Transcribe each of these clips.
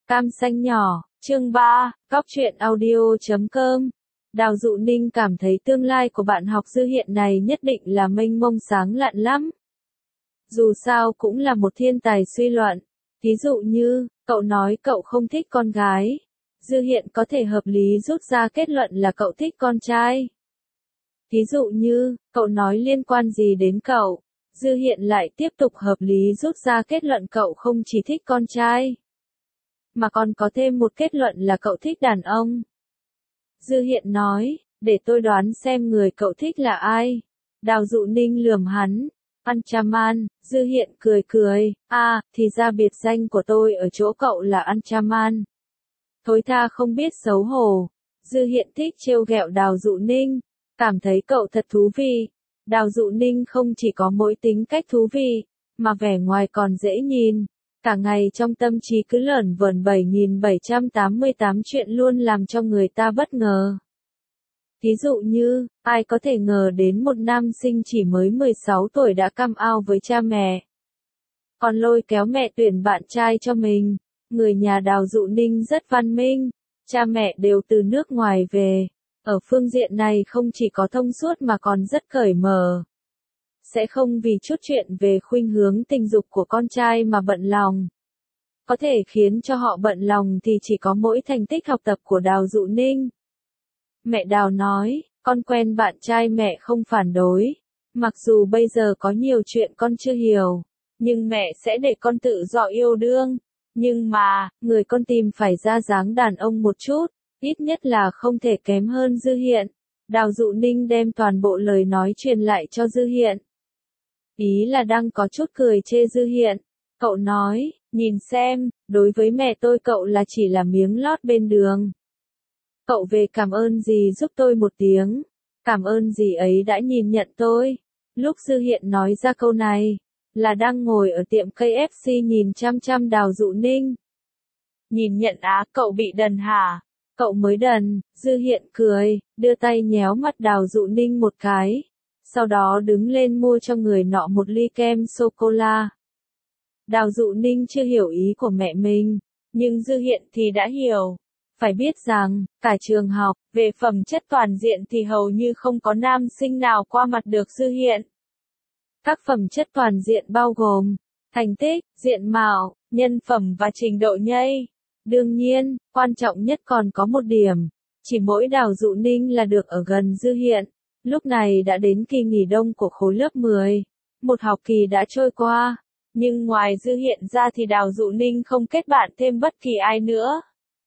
Cam xanh nhỏ, chương 3, Cóc truyện audio.com. Đào Dụ Ninh cảm thấy tương lai của bạn học Dư Hiện này nhất định là mênh mông sáng lạn lắm. Dù sao cũng là một thiên tài suy luận. Ví dụ như, cậu nói cậu không thích con gái. Dư Hiện có thể hợp lý rút ra kết luận là cậu thích con trai. Ví dụ như, cậu nói liên quan gì đến cậu. Dư Hiện lại tiếp tục hợp lý rút ra kết luận cậu không chỉ thích con trai, mà còn có thêm một kết luận là cậu thích đàn ông. Dư Hiện nói, để tôi đoán xem người cậu thích là ai. Đào Dụ Ninh lườm hắn, Anchaman. Dư Hiện cười cười, thì ra biệt danh của tôi ở chỗ cậu là Anchaman. Thối tha không biết xấu hổ. Dư Hiện thích trêu ghẹo Đào Dụ Ninh, cảm thấy cậu thật thú vị. Đào Dụ Ninh không chỉ có mỗi tính cách thú vị, mà vẻ ngoài còn dễ nhìn. Cả ngày trong tâm trí cứ lởn vởn 7788 chuyện luôn làm cho người ta bất ngờ. Ví dụ như, ai có thể ngờ đến một nam sinh chỉ mới 16 tuổi đã come out với cha mẹ, còn lôi kéo mẹ tuyển bạn trai cho mình. Người nhà Đào Dụ Ninh rất văn minh, cha mẹ đều từ nước ngoài về. Ở phương diện này không chỉ có thông suốt mà còn rất cởi mở. Sẽ không vì chút chuyện về khuynh hướng tình dục của con trai mà bận lòng. Có thể khiến cho họ bận lòng thì chỉ có mỗi thành tích học tập của Đào Dụ Ninh. Mẹ Đào nói, con quen bạn trai mẹ không phản đối. Mặc dù bây giờ có nhiều chuyện con chưa hiểu, nhưng mẹ sẽ để con tự do yêu đương. Nhưng mà, người con tìm phải ra dáng đàn ông một chút, ít nhất là không thể kém hơn Dư Hiện. Đào Dụ Ninh đem toàn bộ lời nói truyền lại cho Dư Hiện. Ý là đang có chút cười chê Dư Hiện. Cậu nói, nhìn xem, đối với mẹ tôi cậu là chỉ là miếng lót bên đường. Cậu về cảm ơn gì giúp tôi một tiếng. Cảm ơn gì ấy đã nhìn nhận tôi. Lúc Dư Hiện nói ra câu này, là đang ngồi ở tiệm KFC nhìn chăm chăm Đào Dụ Ninh. Nhìn nhận cậu bị đần hả? Cậu mới đần. Dư Hiện cười, đưa tay nhéo mắt Đào Dụ Ninh một cái. Sau đó đứng lên mua cho người nọ một ly kem sô-cô-la. Đào Dụ Ninh chưa hiểu ý của mẹ mình, nhưng Dư Hiện thì đã hiểu. Phải biết rằng, cả trường học, về phẩm chất toàn diện thì hầu như không có nam sinh nào qua mặt được Dư Hiện. Các phẩm chất toàn diện bao gồm thành tích, diện mạo, nhân phẩm và trình độ nhây. Đương nhiên, quan trọng nhất còn có một điểm, chỉ mỗi Đào Dụ Ninh là được ở gần Dư Hiện. Lúc này đã đến kỳ nghỉ đông của khối lớp 10. Một học kỳ đã trôi qua, nhưng ngoài Dư Hiện ra thì Đào Dụ Ninh không kết bạn thêm bất kỳ ai nữa.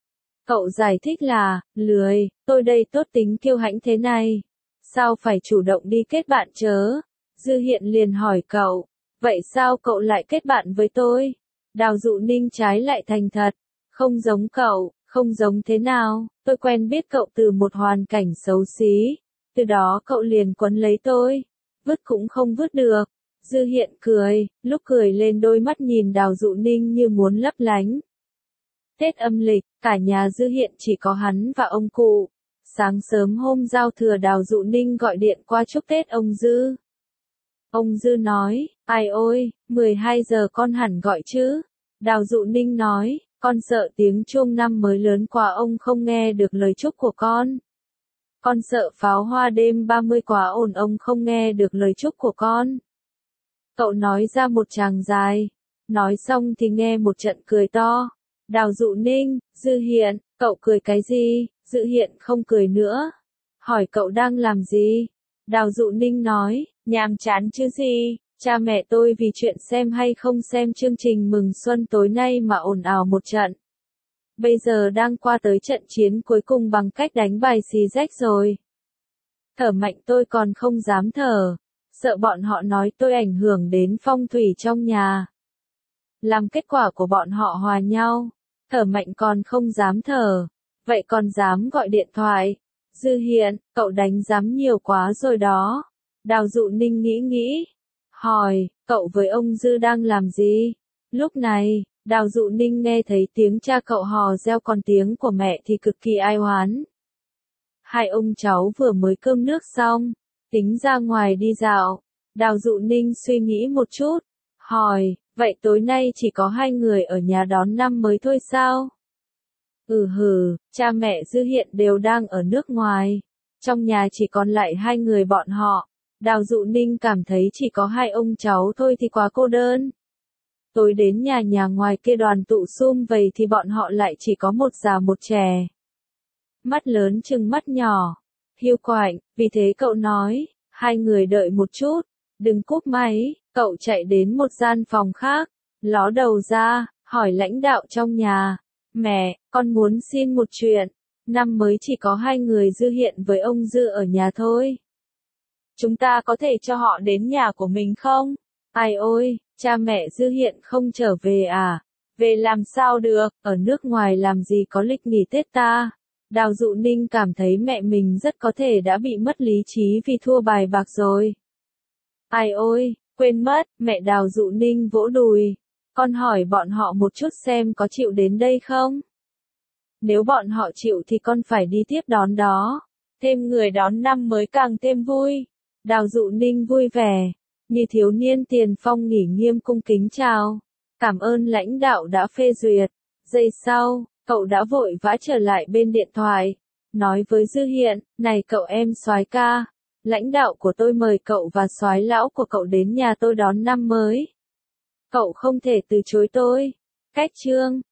Cậu giải thích là, lười, tôi đây tốt tính kiêu hãnh thế này. Sao phải chủ động đi kết bạn chớ? Dư Hiện liền hỏi cậu, vậy sao cậu lại kết bạn với tôi? Đào Dụ Ninh trái lại thành thật, không giống cậu. Không giống thế nào, tôi quen biết cậu từ một hoàn cảnh xấu xí. Từ đó cậu liền quấn lấy tôi, vứt cũng không vứt được. Dư Hiện cười, lúc cười lên đôi mắt nhìn Đào Dụ Ninh như muốn lấp lánh. Tết âm lịch, cả nhà Dư Hiện chỉ có hắn và ông cụ. Sáng sớm hôm giao thừa Đào Dụ Ninh gọi điện qua chúc Tết ông Dư. Ông Dư nói, ai ôi, 12 giờ con hẳn gọi chứ. Đào Dụ Ninh nói, con sợ tiếng chuông năm mới lớn quá ông không nghe được lời chúc của con. Con sợ pháo hoa đêm 30 quá ồn ông không nghe được lời chúc của con. Cậu nói ra một tràng dài. Nói xong thì nghe một trận cười to. Đào Dụ Ninh, Dư Hiện, cậu cười cái gì? Dư Hiện không cười nữa. Hỏi cậu đang làm gì? Đào Dụ Ninh nói, nhàm chán chứ gì. Cha mẹ tôi vì chuyện xem hay không xem chương trình mừng xuân tối nay mà ồn ào một trận. Bây giờ đang qua tới trận chiến cuối cùng bằng cách đánh bài xì rách rồi. Thở mạnh tôi còn không dám thở. Sợ bọn họ nói tôi ảnh hưởng đến phong thủy trong nhà. Làm kết quả của bọn họ hòa nhau. Thở mạnh còn không dám thở. Vậy còn dám gọi điện thoại. Dư Hiện, cậu đánh giám nhiều quá rồi đó. Đào Dụ Ninh nghĩ. Hỏi, cậu với ông Dư đang làm gì? Lúc này, Đào Dụ Ninh nghe thấy tiếng cha cậu hò reo còn tiếng của mẹ thì cực kỳ ai oán. Hai ông cháu vừa mới cơm nước xong, tính ra ngoài đi dạo. Đào Dụ Ninh suy nghĩ một chút, hỏi, vậy tối nay chỉ có hai người ở nhà đón năm mới thôi sao? Cha mẹ Dư Hiện đều đang ở nước ngoài. Trong nhà chỉ còn lại hai người bọn họ. Đào Dụ Ninh cảm thấy chỉ có hai ông cháu thôi thì quá cô đơn. Tối đến nhà ngoài kia đoàn tụ sum vầy thì bọn họ lại chỉ có một già một trẻ. Mắt lớn chừng mắt nhỏ. Hiu quạnh, vì thế cậu nói, hai người đợi một chút, đừng cúp máy. Cậu chạy đến một gian phòng khác, ló đầu ra, hỏi lãnh đạo trong nhà. Mẹ, con muốn xin một chuyện. Năm mới chỉ có hai người Dư Hiện với ông Dư ở nhà thôi. Chúng ta có thể cho họ đến nhà của mình không? Ai ôi, cha mẹ Dư Hiện không trở về à? Về làm sao được, ở nước ngoài làm gì có lịch nghỉ Tết ta? Đào Dụ Ninh cảm thấy mẹ mình rất có thể đã bị mất lý trí vì thua bài bạc rồi. Ai ôi, quên mất, mẹ Đào Dụ Ninh vỗ đùi. Con hỏi bọn họ một chút xem có chịu đến đây không? Nếu bọn họ chịu thì con phải đi tiếp đón đó. Thêm người đón năm mới càng thêm vui. Đào Dụ Ninh vui vẻ, như thiếu niên tiền phong nghỉ nghiêm cung kính chào. Cảm ơn lãnh đạo đã phê duyệt. Giây sau, cậu đã vội vã trở lại bên điện thoại. Nói với Dư Hiện, này cậu em soái ca. Lãnh đạo của tôi mời cậu và soái lão của cậu đến nhà tôi đón năm mới. Cậu không thể từ chối tôi. Cách chương